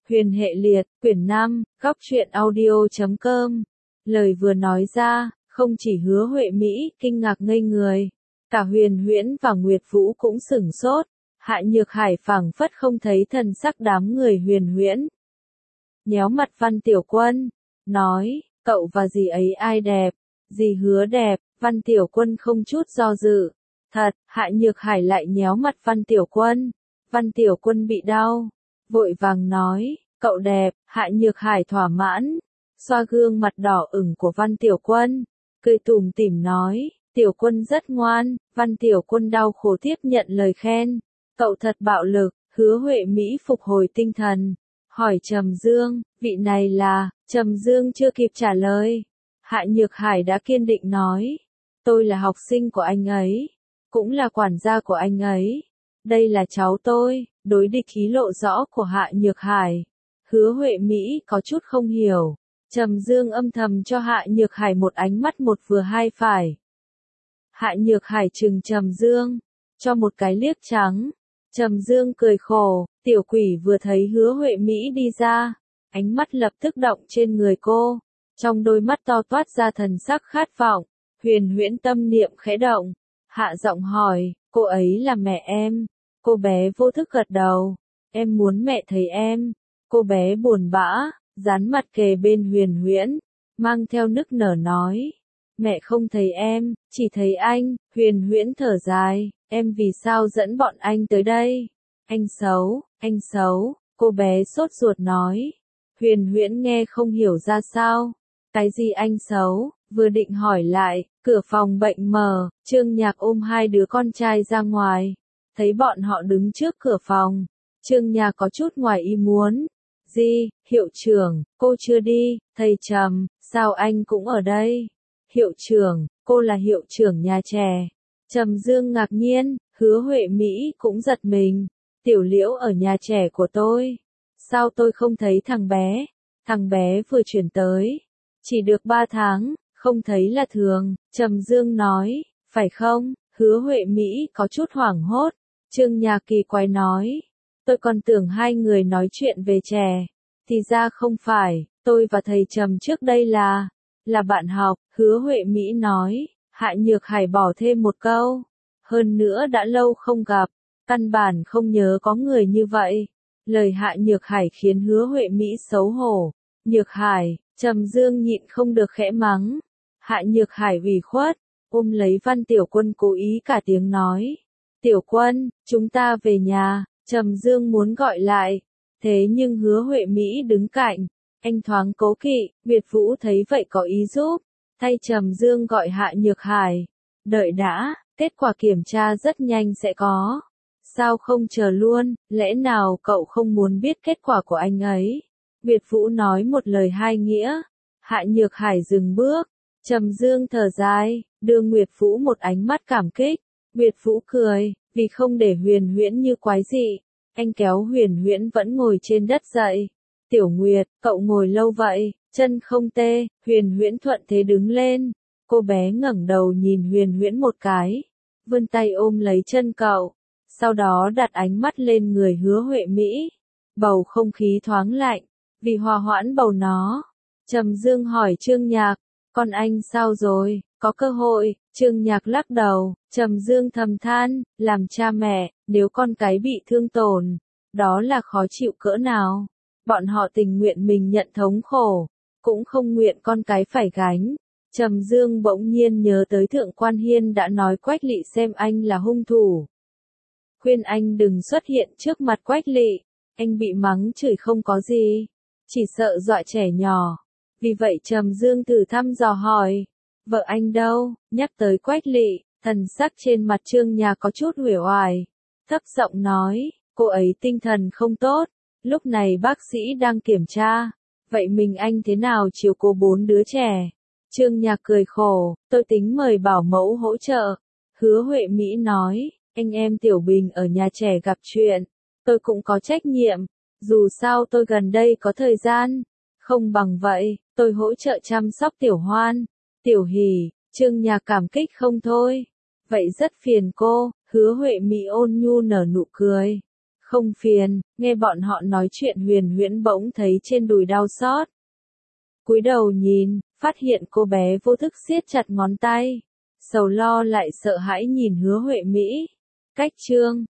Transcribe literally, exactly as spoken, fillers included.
Huyền hệ liệt, quyển năm, góc truyện audio chấm com. Lời vừa nói ra, không chỉ Hứa Huệ Mỹ kinh ngạc ngây người, cả Huyền Huyễn và Nguyệt Vũ cũng sửng sốt. Hạ Nhược Hải phảng phất không thấy thần sắc đám người Huyền Huyễn. Nhéo mặt Văn Tiểu Quân, nói, cậu và dì ấy ai đẹp? Dì Hứa đẹp. Văn Tiểu Quân không chút do dự. Thật, Hạ Nhược Hải lại nhéo mặt Văn Tiểu Quân. Văn Tiểu Quân bị đau, vội vàng nói, cậu đẹp. Hạ Nhược Hải thỏa mãn, xoa gương mặt đỏ ửng của Văn Tiểu Quân, cười tủm tỉm nói, Tiểu Quân rất ngoan. Văn Tiểu Quân đau khổ tiếp nhận lời khen, cậu thật bạo lực. Hứa Huệ Mỹ phục hồi tinh thần, hỏi Trầm Dương, vị này là? Trầm Dương chưa kịp trả lời, Hạ Nhược Hải đã kiên định nói, tôi là học sinh của anh ấy, cũng là quản gia của anh ấy. Đây là cháu tôi. Đối địch khí lộ rõ của Hạ Nhược Hải. Hứa Huệ Mỹ có chút không hiểu. Trầm Dương âm thầm cho Hạ Nhược Hải một ánh mắt một vừa hai phải. Hạ Nhược Hải trừng Trầm Dương, cho một cái liếc trắng. Trầm Dương cười khổ, tiểu quỷ vừa thấy Hứa Huệ Mỹ đi ra, ánh mắt lập tức động trên người cô, trong đôi mắt to toát ra thần sắc khát vọng. Huyền Huyễn tâm niệm khẽ động, hạ giọng hỏi, cô ấy là mẹ em? Cô bé vô thức gật đầu, em muốn mẹ thấy em. Cô bé buồn bã, dán mặt kề bên Huyền Huyễn, mang theo nức nở nói, mẹ không thấy em, chỉ thấy anh. Huyền Huyễn thở dài, em vì sao dẫn bọn anh tới đây? Anh xấu, anh xấu. Cô bé sốt ruột nói. Huyền Huyễn nghe không hiểu ra sao. Cái gì anh xấu? Vừa định hỏi lại, cửa phòng bệnh mở, Trương Nhạc ôm hai đứa con trai ra ngoài. Thấy bọn họ đứng trước cửa phòng, Trương Nhạc có chút ngoài ý muốn. Gì, hiệu trưởng, cô chưa đi? Thầy Trầm, sao anh cũng ở đây? Hiệu trưởng, cô là hiệu trưởng nhà trẻ. Trầm Dương ngạc nhiên, Hứa Huệ Mỹ cũng giật mình. Tiểu Liễu ở nhà trẻ của tôi. Sao tôi không thấy thằng bé? Thằng bé vừa chuyển tới, chỉ được ba tháng, không thấy là thường. Trầm Dương nói, phải không? Hứa Huệ Mỹ có chút hoảng hốt. Trương Nhạc kỳ quái nói, tôi còn tưởng hai người nói chuyện về trẻ, thì ra không phải. Tôi và thầy Trầm trước đây là là bạn học. Hứa Huệ Mỹ nói. Hạ Nhược Hải bỏ thêm một câu, hơn nữa đã lâu không gặp, căn bản không nhớ có người như vậy. Lời Hạ Nhược Hải khiến Hứa Huệ Mỹ xấu hổ. Nhược Hải, Trầm Dương nhịn không được khẽ mắng. Hạ Nhược Hải ủy khuất, ôm lấy Văn Tiểu Quân cố ý cả tiếng nói, Tiểu Quân, chúng ta về nhà. Trầm Dương muốn gọi lại, thế nhưng Hứa Huệ Mỹ đứng cạnh, anh thoáng cố kỵ. Việt Vũ thấy vậy có ý giúp, thay Trầm Dương gọi Hạ Nhược Hải. Đợi đã, kết quả kiểm tra rất nhanh sẽ có. Sao không chờ luôn, lẽ nào cậu không muốn biết kết quả của anh ấy? Việt Vũ nói một lời hai nghĩa. Hạ Nhược Hải dừng bước, Trầm Dương thở dài, đưa Nguyệt Vũ một ánh mắt cảm kích. Nguyệt Vũ cười, vì không để Huyền Huyễn như quái dị, anh kéo Huyền Huyễn vẫn ngồi trên đất dậy. Tiểu Nguyệt, cậu ngồi lâu vậy, chân không tê? Huyền Huyễn thuận thế đứng lên. Cô bé ngẩng đầu nhìn Huyền Huyễn một cái, vươn tay ôm lấy chân cậu, sau đó đặt ánh mắt lên người Hứa Huệ Mỹ. Bầu không khí thoáng lạnh, vì hòa hoãn bầu nó. Trầm Dương hỏi Trương Nhạc, con anh sao rồi, có cơ hội? Trương Nhạc lắc đầu. Trầm Dương thầm than, làm cha mẹ, nếu con cái bị thương tổn, đó là khó chịu cỡ nào. Bọn họ tình nguyện mình nhận thống khổ, cũng không nguyện con cái phải gánh. Trầm Dương bỗng nhiên nhớ tới Thượng Quan Hiên đã nói Quách Lị xem anh là hung thủ, khuyên anh đừng xuất hiện trước mặt Quách Lị. Anh bị mắng chửi không có gì, chỉ sợ dọa trẻ nhỏ. Vì vậy Trầm Dương thử thăm dò hỏi, vợ anh đâu? Nhắc tới Quách Lị, thần sắc trên mặt Trương Nhạc có chút uể oải, thấp giọng nói, cô ấy tinh thần không tốt, lúc này bác sĩ đang kiểm tra. Vậy mình anh thế nào chiếu cố bốn đứa trẻ? Trương Nhạc cười khổ, tôi tính mời bảo mẫu hỗ trợ. Hứa Huệ Mỹ nói, anh em Tiểu Bình ở nhà trẻ gặp chuyện, tôi cũng có trách nhiệm, dù sao tôi gần đây có thời gian. Không bằng vậy, tôi hỗ trợ chăm sóc Tiểu Hoan, Tiểu Hỷ. Trương Nhạc cảm kích không thôi. Vậy rất phiền cô. Hứa Huệ Mỹ ôn nhu nở nụ cười. Không phiền, nghe bọn họ nói chuyện Huyền Huyễn bỗng thấy trên đùi đau xót. Cúi đầu nhìn, phát hiện cô bé vô thức siết chặt ngón tay. Sầu lo lại sợ hãi nhìn Hứa Huệ Mỹ. Cách chương